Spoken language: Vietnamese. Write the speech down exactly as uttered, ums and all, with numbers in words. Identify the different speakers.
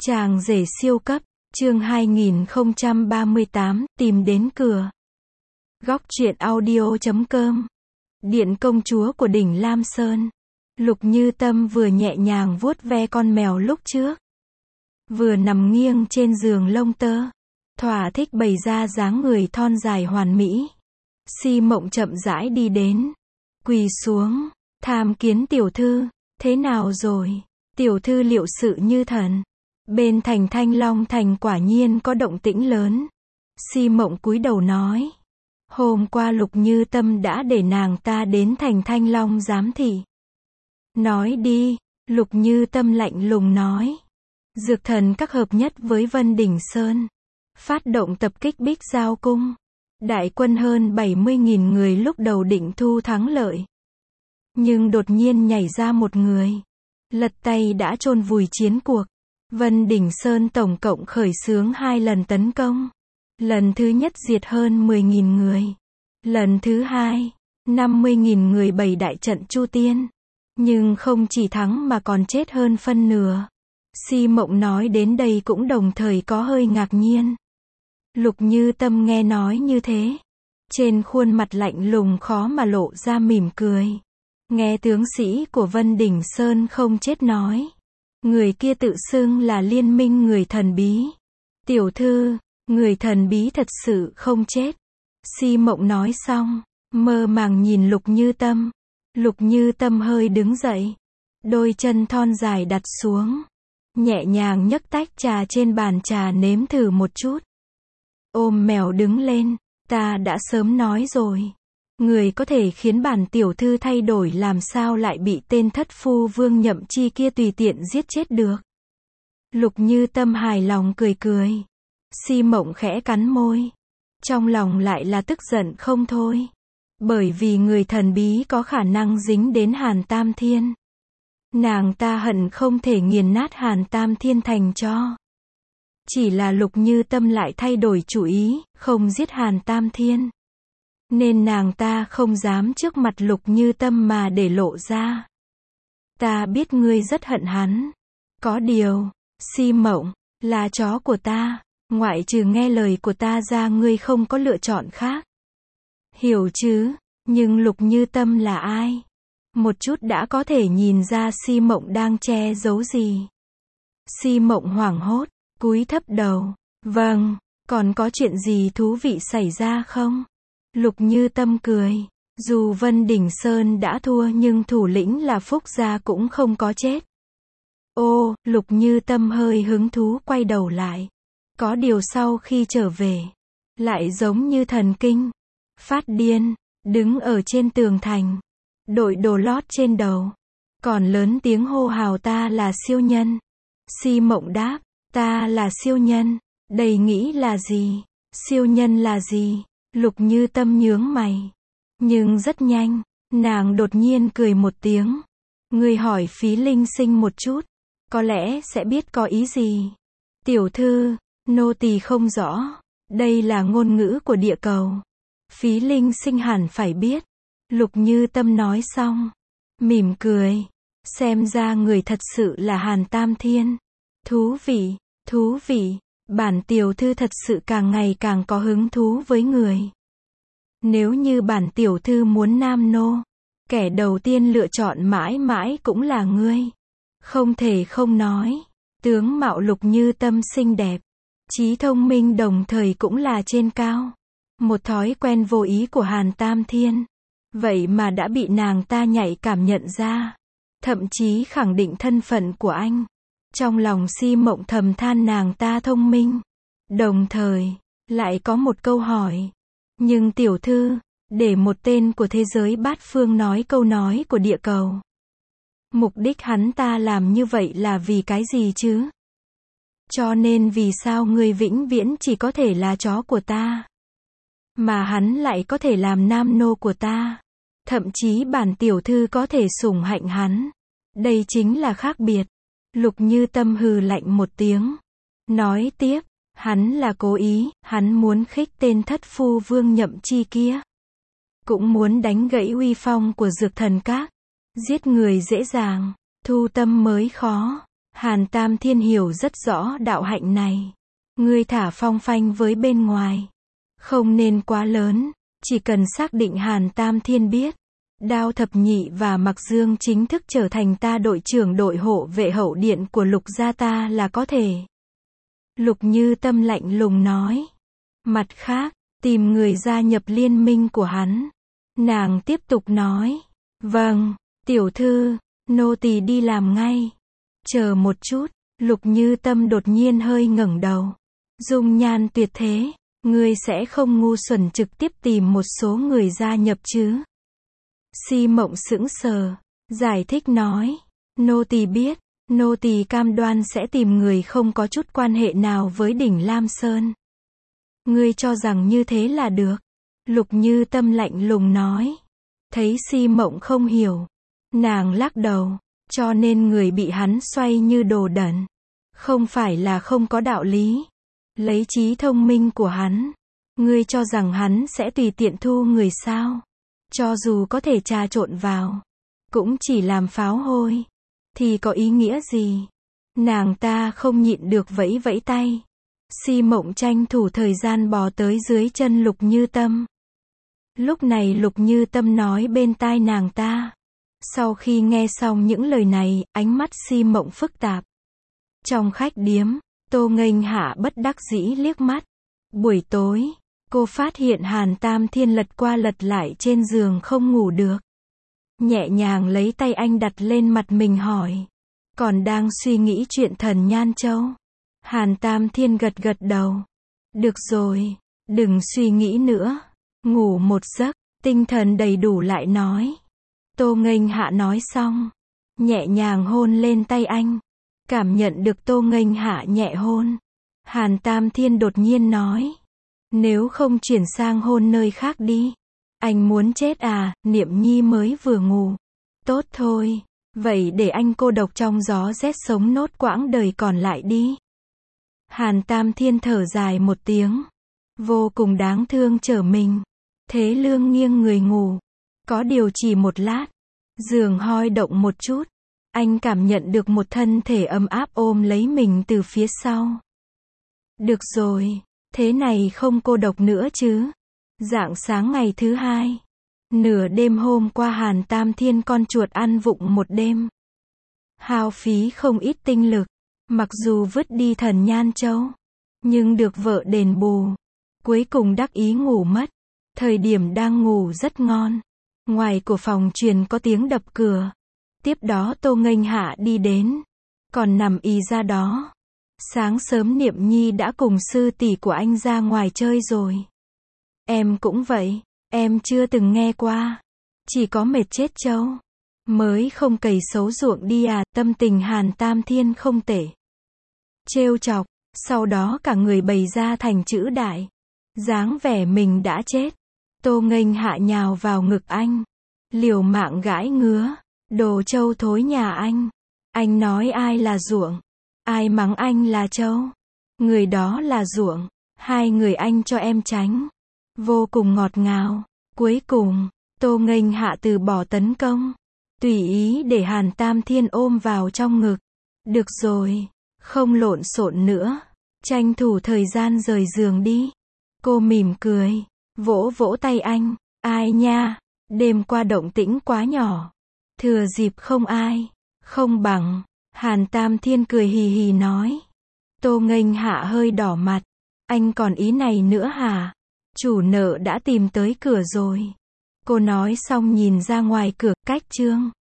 Speaker 1: Chàng rể siêu cấp, chương hai nghìn không trăm ba mươi tám, tìm đến cửa. Góc truyện audio chấm com. Điện công chúa của đỉnh Lam Sơn. Lục Như Tâm vừa nhẹ nhàng vuốt ve con mèo lúc trước, vừa nằm nghiêng trên giường lông tơ, thỏa thích bày ra dáng người thon dài hoàn mỹ. Si Mộng chậm rãi đi đến, quỳ xuống, tham kiến tiểu thư. Thế nào rồi? Tiểu thư liệu sự như thần. Bên thành Thanh Long thành quả nhiên có động tĩnh lớn. Si Mộng cúi đầu nói, hôm qua Lục Như Tâm đã để nàng ta đến thành Thanh Long giám thị. Nói đi. Lục Như Tâm lạnh lùng nói. Dược thần các hợp nhất với Vân Đỉnh Sơn, phát động tập kích Bích Giao Cung. Đại quân hơn bảy mươi nghìn người lúc đầu định thu thắng lợi, nhưng đột nhiên nhảy ra một người, lật tay đã chôn vùi chiến cuộc. Vân Đỉnh Sơn tổng cộng khởi xướng hai lần tấn công. Lần thứ nhất diệt hơn mười nghìn người. Lần thứ hai, năm mươi nghìn người bày đại trận Chu Tiên. Nhưng không chỉ thắng mà còn chết hơn phân nửa. Si Mộng nói đến đây cũng đồng thời có hơi ngạc nhiên. Lục Như Tâm nghe nói như thế, trên khuôn mặt lạnh lùng khó mà lộ ra mỉm cười. Nghe tướng sĩ của Vân Đỉnh Sơn không chết nói, người kia tự xưng là liên minh người thần bí. Tiểu thư, người thần bí thật sự không chết. Si Mộng nói xong, mơ màng nhìn Lục Như Tâm. Lục Như Tâm hơi đứng dậy, đôi chân thon dài đặt xuống, nhẹ nhàng nhấc tách trà trên bàn trà nếm thử một chút. Ôm mèo đứng lên, ta đã sớm nói rồi, người có thể khiến bản tiểu thư thay đổi làm sao lại bị tên thất phu Vương Nhậm Chi kia tùy tiện giết chết được. Lục Như Tâm hài lòng cười cười. Si Mộng khẽ cắn môi, trong lòng lại là tức giận không thôi, bởi vì người thần bí có khả năng dính đến Hàn Tam Thiên. Nàng ta hận không thể nghiền nát Hàn Tam Thiên thành tro. Chỉ là Lục Như Tâm lại thay đổi chủ ý, không giết Hàn Tam Thiên, nên nàng ta không dám trước mặt Lục Như Tâm mà để lộ ra. Ta biết ngươi rất hận hắn. Có điều, Si Mộng, là chó của ta, ngoại trừ nghe lời của ta ra ngươi không có lựa chọn khác. Hiểu chứ? Nhưng Lục Như Tâm là ai? Một chút đã có thể nhìn ra Si Mộng đang che giấu gì. Si Mộng hoảng hốt, cúi thấp đầu. Vâng, còn có chuyện gì thú vị xảy ra không? Lục Như Tâm cười. Dù Vân Đỉnh Sơn đã thua nhưng thủ lĩnh là Phúc Gia cũng không có chết. Ô, Lục Như Tâm hơi hứng thú quay đầu lại. Có điều sau khi trở về, lại giống như thần kinh, phát điên, đứng ở trên tường thành, đội đồ lót trên đầu, còn lớn tiếng hô hào ta là siêu nhân. Si Mộng đáp, ta là siêu nhân. Đây nghĩ là gì? Siêu nhân là gì? Lục Như Tâm nhướng mày. Nhưng rất nhanh, nàng đột nhiên cười một tiếng. Ngươi hỏi Phí Linh Sinh một chút, có lẽ sẽ biết có ý gì. Tiểu thư, nô tỳ không rõ. Đây là ngôn ngữ của địa cầu. Phí Linh Sinh hẳn phải biết. Lục Như Tâm nói xong, mỉm cười. Xem ra người thật sự là Hàn Tam Thiên. Thú vị, thú vị. Bản tiểu thư thật sự càng ngày càng có hứng thú với người. Nếu như bản tiểu thư muốn nam nô, kẻ đầu tiên lựa chọn mãi mãi cũng là ngươi. Không thể không nói, tướng mạo Lục Như Tâm xinh đẹp, trí thông minh đồng thời cũng là trên cao. Một thói quen vô ý của Hàn Tam Thiên, vậy mà đã bị nàng ta nhạy cảm nhận ra, thậm chí khẳng định thân phận của anh. Trong lòng Si Mộng thầm than nàng ta thông minh, đồng thời lại có một câu hỏi. Nhưng tiểu thư, để một tên của thế giới bát phương nói câu nói của địa cầu, mục đích hắn ta làm như vậy là vì cái gì chứ? Cho nên vì sao ngươi vĩnh viễn chỉ có thể là chó của ta, mà hắn lại có thể làm nam nô của ta? Thậm chí bản tiểu thư có thể sủng hạnh hắn. Đây chính là khác biệt. Lục Như Tâm hừ lạnh một tiếng, nói tiếp, hắn là cố ý, hắn muốn khích tên thất phu Vương Nhậm Chi kia, cũng muốn đánh gãy uy phong của Dược Thần Các. Giết người dễ dàng, thu tâm mới khó. Hàn Tam Thiên hiểu rất rõ đạo hạnh này. Ngươi thả phong phanh với bên ngoài. Không nên quá lớn, chỉ cần xác định Hàn Tam Thiên biết. Đao Thập Nhị và Mặc Dương chính thức trở thành ta đội trưởng đội hộ vệ hậu điện của Lục gia ta là có thể. Lục Như Tâm lạnh lùng nói. Mặt khác, tìm người gia nhập liên minh của hắn. Nàng tiếp tục nói. Vâng, tiểu thư, nô tỳ đi làm ngay. Chờ một chút, Lục Như Tâm đột nhiên hơi ngẩng đầu. Dung nhan tuyệt thế, ngươi sẽ không ngu xuẩn trực tiếp tìm một số người gia nhập chứ? Si Mộng sững sờ, giải thích nói. Nô tỳ biết, nô tỳ cam đoan sẽ tìm người không có chút quan hệ nào với đỉnh Lam Sơn. Ngươi cho rằng như thế là được. Lục Như Tâm lạnh lùng nói. Thấy Si Mộng không hiểu, nàng lắc đầu, cho nên người bị hắn xoay như đồ đẩn. Không phải là không có đạo lý. Lấy trí thông minh của hắn, ngươi cho rằng hắn sẽ tùy tiện thu người sao? Cho dù có thể trà trộn vào, cũng chỉ làm pháo hôi, thì có ý nghĩa gì? Nàng ta không nhịn được vẫy vẫy tay. Si Mộng tranh thủ thời gian bò tới dưới chân Lục Như Tâm. Lúc này Lục Như Tâm nói bên tai nàng ta. Sau khi nghe xong những lời này, ánh mắt Si Mộng phức tạp. Trong khách điếm, Tô Nghênh Hạ bất đắc dĩ liếc mắt. Buổi tối, cô phát hiện Hàn Tam Thiên lật qua lật lại trên giường không ngủ được. Nhẹ nhàng lấy tay anh đặt lên mặt mình hỏi. Còn đang suy nghĩ chuyện Thần Nhan Châu? Hàn Tam Thiên gật gật đầu. Được rồi, đừng suy nghĩ nữa. Ngủ một giấc, tinh thần đầy đủ lại nói. Tô Nghênh Hạ nói xong, nhẹ nhàng hôn lên tay anh. Cảm nhận được Tô Nghênh Hạ nhẹ hôn, Hàn Tam Thiên đột nhiên nói. Nếu không chuyển sang hôn nơi khác đi. Anh muốn chết à, Niệm Nhi mới vừa ngủ. Tốt thôi, vậy để anh cô độc trong gió rét sống nốt quãng đời còn lại đi. Hàn Tam Thiên thở dài một tiếng. Vô cùng đáng thương trở mình. Thế Lương nghiêng người ngủ. Có điều chỉ một lát, giường hoi động một chút. Anh cảm nhận được một thân thể ấm áp ôm lấy mình từ phía sau. Được rồi, thế này không cô độc nữa chứ. Rạng sáng ngày thứ hai, nửa đêm hôm qua Hàn Tam Thiên con chuột ăn vụng một đêm. Hao phí không ít tinh lực, mặc dù vứt đi Thần Nhan Châu, nhưng được vợ đền bù. Cuối cùng đắc ý ngủ mất. Thời điểm đang ngủ rất ngon. Ngoài của phòng truyền có tiếng đập cửa. Tiếp đó Tô Nghênh Hạ đi đến. Còn nằm y ra đó. Sáng sớm Niệm Nhi đã cùng sư tỷ của anh ra ngoài chơi rồi. Em cũng vậy. Em chưa từng nghe qua. Chỉ có mệt chết trâu. Mới không cày xấu ruộng đi à. Tâm tình Hàn Tam Thiên không tệ. Trêu chọc. Sau đó cả người bày ra thành chữ đại. Dáng vẻ mình đã chết. Tô Nghênh Hạ nhào vào ngực anh. Liều mạng gãi ngứa. Đồ trâu thối nhà anh. Anh nói ai là ruộng. Ai mắng anh là trâu. Người đó là ruộng. Hai người anh cho em tránh. Vô cùng ngọt ngào. Cuối cùng, Tô Nghênh Hạ từ bỏ tấn công. Tùy ý để Hàn Tam Thiên ôm vào trong ngực. Được rồi, không lộn xộn nữa. Tranh thủ thời gian rời giường đi. Cô mỉm cười, vỗ vỗ tay anh. Ai nha, đêm qua động tĩnh quá nhỏ. Thừa dịp không ai, không bằng. Hàn Tam Thiên cười hì hì nói. Tô Nghênh Hạ hơi đỏ mặt. Anh còn ý này nữa hả? Chủ nợ đã tìm tới cửa rồi. Cô nói xong nhìn ra ngoài cửa, cách chương.